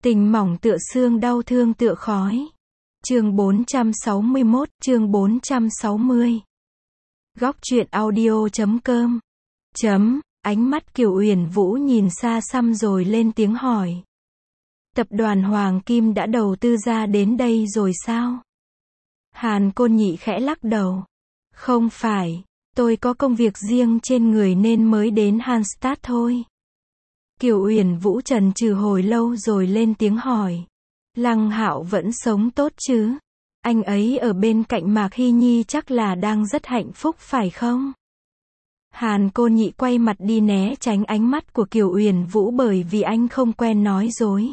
Tình mỏng tựa xương, đau thương tựa khói. Chương 461, chương 460. Góc truyện audio.com. Ánh mắt Kiều Uyển Vũ nhìn xa xăm rồi lên tiếng hỏi. Tập đoàn Hoàng Kim đã đầu tư ra đến đây rồi sao? Hàn Côn Nhị khẽ lắc đầu. Không phải, tôi có công việc riêng trên người nên mới đến Hanstad thôi. Kiều Uyển Vũ chần chừ hồi lâu rồi lên tiếng hỏi. Lăng Hạo vẫn sống tốt chứ? Anh ấy ở bên cạnh Mạc Hy Nhi chắc là đang rất hạnh phúc phải không? Hàn Côn Nhị quay mặt đi né tránh ánh mắt của Kiều Uyển Vũ bởi vì anh không quen nói dối.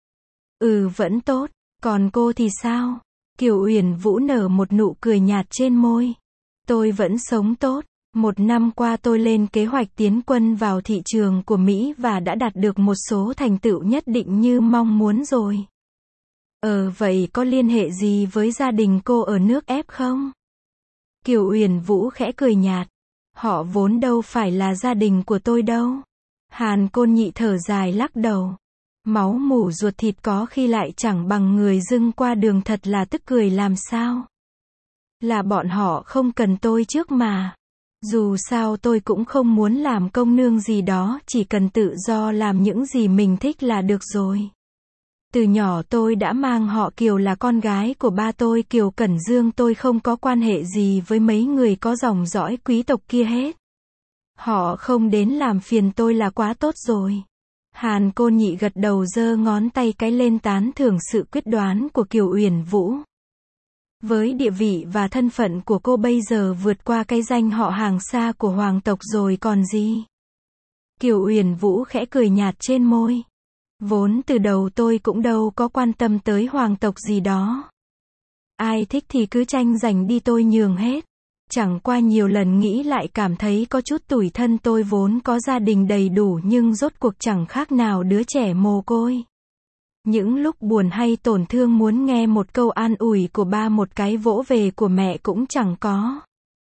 Vẫn tốt, còn cô thì sao? Kiều Uyển Vũ nở một nụ cười nhạt trên môi. Tôi vẫn sống tốt. 1 năm qua tôi lên kế hoạch tiến quân vào thị trường của Mỹ và đã đạt được một số thành tựu nhất định như mong muốn rồi. Vậy có liên hệ gì với gia đình cô ở nước ép không? Kiều Uyển Vũ khẽ cười nhạt. Họ vốn đâu phải là gia đình của tôi đâu. Hàn Côn Nhị thở dài lắc đầu. Máu mủ ruột thịt có khi lại chẳng bằng người dưng qua đường, thật là tức cười làm sao. Là bọn họ không cần tôi trước mà. Dù sao tôi cũng không muốn làm công nương gì đó, chỉ cần tự do làm những gì mình thích là được rồi. Từ nhỏ tôi đã mang họ Kiều, là con gái của ba tôi Kiều Cẩn Dương, tôi không có quan hệ gì với mấy người có dòng dõi quý tộc kia hết. Họ không đến làm phiền tôi là quá tốt rồi. Hàn Côn Nhị gật đầu giơ ngón tay cái lên tán thưởng sự quyết đoán của Kiều Uyển Vũ. Với địa vị và thân phận của cô bây giờ vượt qua cái danh họ hàng xa của hoàng tộc rồi còn gì. Kiều Uyển Vũ khẽ cười nhạt trên môi. Vốn từ đầu tôi cũng đâu có quan tâm tới hoàng tộc gì đó. Ai thích thì cứ tranh giành đi, tôi nhường hết. Chẳng qua nhiều lần nghĩ lại cảm thấy có chút tủi thân, tôi vốn có gia đình đầy đủ nhưng rốt cuộc chẳng khác nào đứa trẻ mồ côi. Những lúc buồn hay tổn thương muốn nghe một câu an ủi của ba, một cái vỗ về của mẹ cũng chẳng có.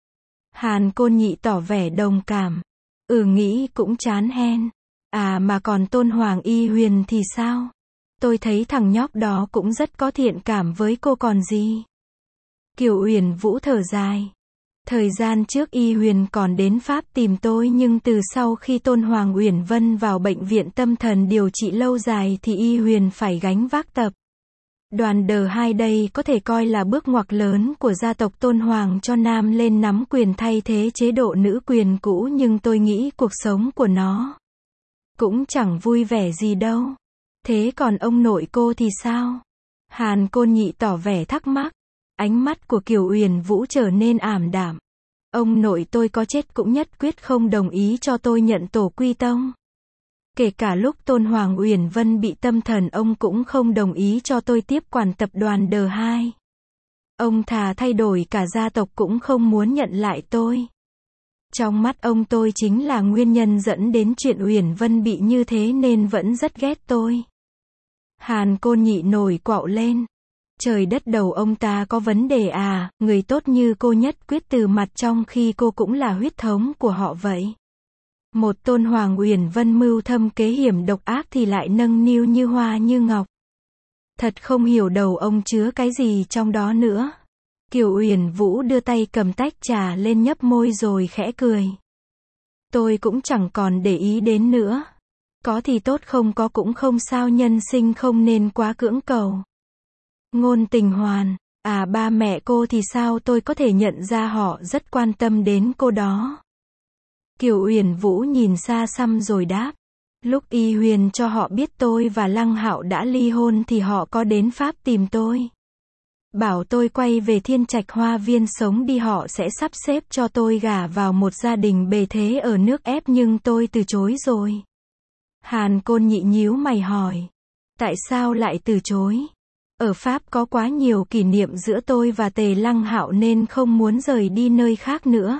Hàn Côn Nhị tỏ vẻ đồng cảm. Nghĩ cũng chán hen. Mà còn Tôn Hoàng Y Huyền thì sao? Tôi thấy thằng nhóc đó cũng rất có thiện cảm với cô còn gì. Kiều Uyển Vũ thở dài. Thời gian trước Y Huyền còn đến Pháp tìm tôi, nhưng từ sau khi Tôn Hoàng Uyển Vân vào bệnh viện tâm thần điều trị lâu dài thì Y Huyền phải gánh vác tập đoàn D2 đây có thể coi là bước ngoặt lớn của gia tộc Tôn Hoàng cho nam lên nắm quyền thay thế chế độ nữ quyền cũ, nhưng tôi nghĩ cuộc sống của nó cũng chẳng vui vẻ gì đâu. Thế còn ông nội cô thì sao? Hàn Côn Nhị tỏ vẻ thắc mắc. Ánh mắt của Kiều Uyển Vũ trở nên ảm đạm. Ông nội tôi có chết cũng nhất quyết không đồng ý cho tôi nhận tổ quy tông. Kể cả lúc Tôn Hoàng Uyển Vân bị tâm thần, ông cũng không đồng ý cho tôi tiếp quản tập đoàn D2. Ông thà thay đổi cả gia tộc cũng không muốn nhận lại tôi. Trong mắt ông tôi chính là nguyên nhân dẫn đến chuyện Uyển Vân bị như thế nên vẫn rất ghét tôi. Hàn Côn Nhị nổi quạo lên. Trời đất, đầu ông ta có vấn đề à? Người tốt như cô nhất quyết từ mặt trong khi cô cũng là huyết thống của họ vậy. Một Tôn Hoàng Uyển Vân mưu thâm kế hiểm độc ác thì lại nâng niu như hoa như ngọc. Thật không hiểu đầu ông chứa cái gì trong đó nữa. Kiều Uyển Vũ đưa tay cầm tách trà lên nhấp môi rồi khẽ cười. Tôi cũng chẳng còn để ý đến nữa. Có thì tốt, không có cũng không sao, nhân sinh không nên quá cưỡng cầu. Ngôn Tình Hoàn, ba mẹ cô thì sao? Tôi có thể nhận ra họ rất quan tâm đến cô đó. Kiều Uyển Vũ nhìn xa xăm rồi đáp. Lúc Y Huyền cho họ biết tôi và Lăng Hạo đã ly hôn thì họ có đến Pháp tìm tôi. Bảo tôi quay về Thiên Trạch Hoa Viên sống đi, họ sẽ sắp xếp cho tôi gả vào một gia đình bề thế ở nước ép, nhưng tôi từ chối rồi. Hàn Côn Nhị nhíu mày hỏi. Tại sao lại từ chối? Ở Pháp có quá nhiều kỷ niệm giữa tôi và Tề Lăng Hạo nên không muốn rời đi nơi khác nữa.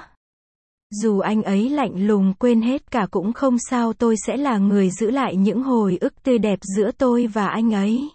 Dù anh ấy lạnh lùng quên hết cả cũng không sao, tôi sẽ là người giữ lại những hồi ức tươi đẹp giữa tôi và anh ấy.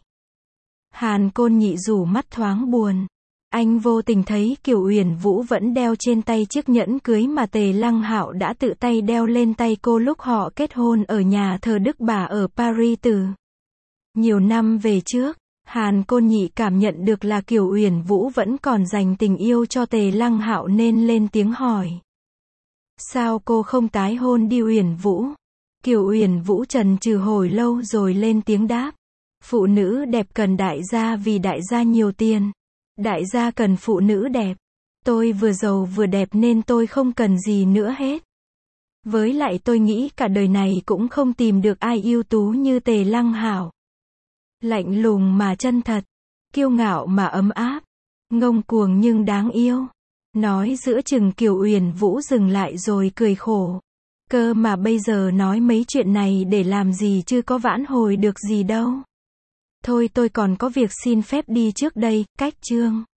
Hàn Côn Nhị rủ mắt thoáng buồn. Anh vô tình thấy Kiều Uyển Vũ vẫn đeo trên tay chiếc nhẫn cưới mà Tề Lăng Hạo đã tự tay đeo lên tay cô lúc họ kết hôn ở nhà thờ Đức Bà ở Paris từ Nhiều năm về trước, Hàn Côn Nhị cảm nhận được là Kiều Uyển Vũ vẫn còn dành tình yêu cho Tề Lăng Hạo nên lên tiếng hỏi. Sao cô không tái hôn đi Uyển Vũ? Kiều Uyển Vũ chần chừ hồi lâu rồi lên tiếng đáp. Phụ nữ đẹp cần đại gia vì đại gia nhiều tiền. Đại gia cần phụ nữ đẹp. Tôi vừa giàu vừa đẹp nên tôi không cần gì nữa hết. Với lại tôi nghĩ cả đời này cũng không tìm được ai ưu tú như Tề Lăng Hạo. Lạnh lùng mà chân thật, kiêu ngạo mà ấm áp, ngông cuồng nhưng đáng yêu. Nói giữa chừng Kiều Uyển Vũ dừng lại rồi cười khổ. Cơ mà bây giờ nói mấy chuyện này để làm gì chứ có vãn hồi được gì đâu. Thôi tôi còn có việc xin phép đi trước đây, cách chương.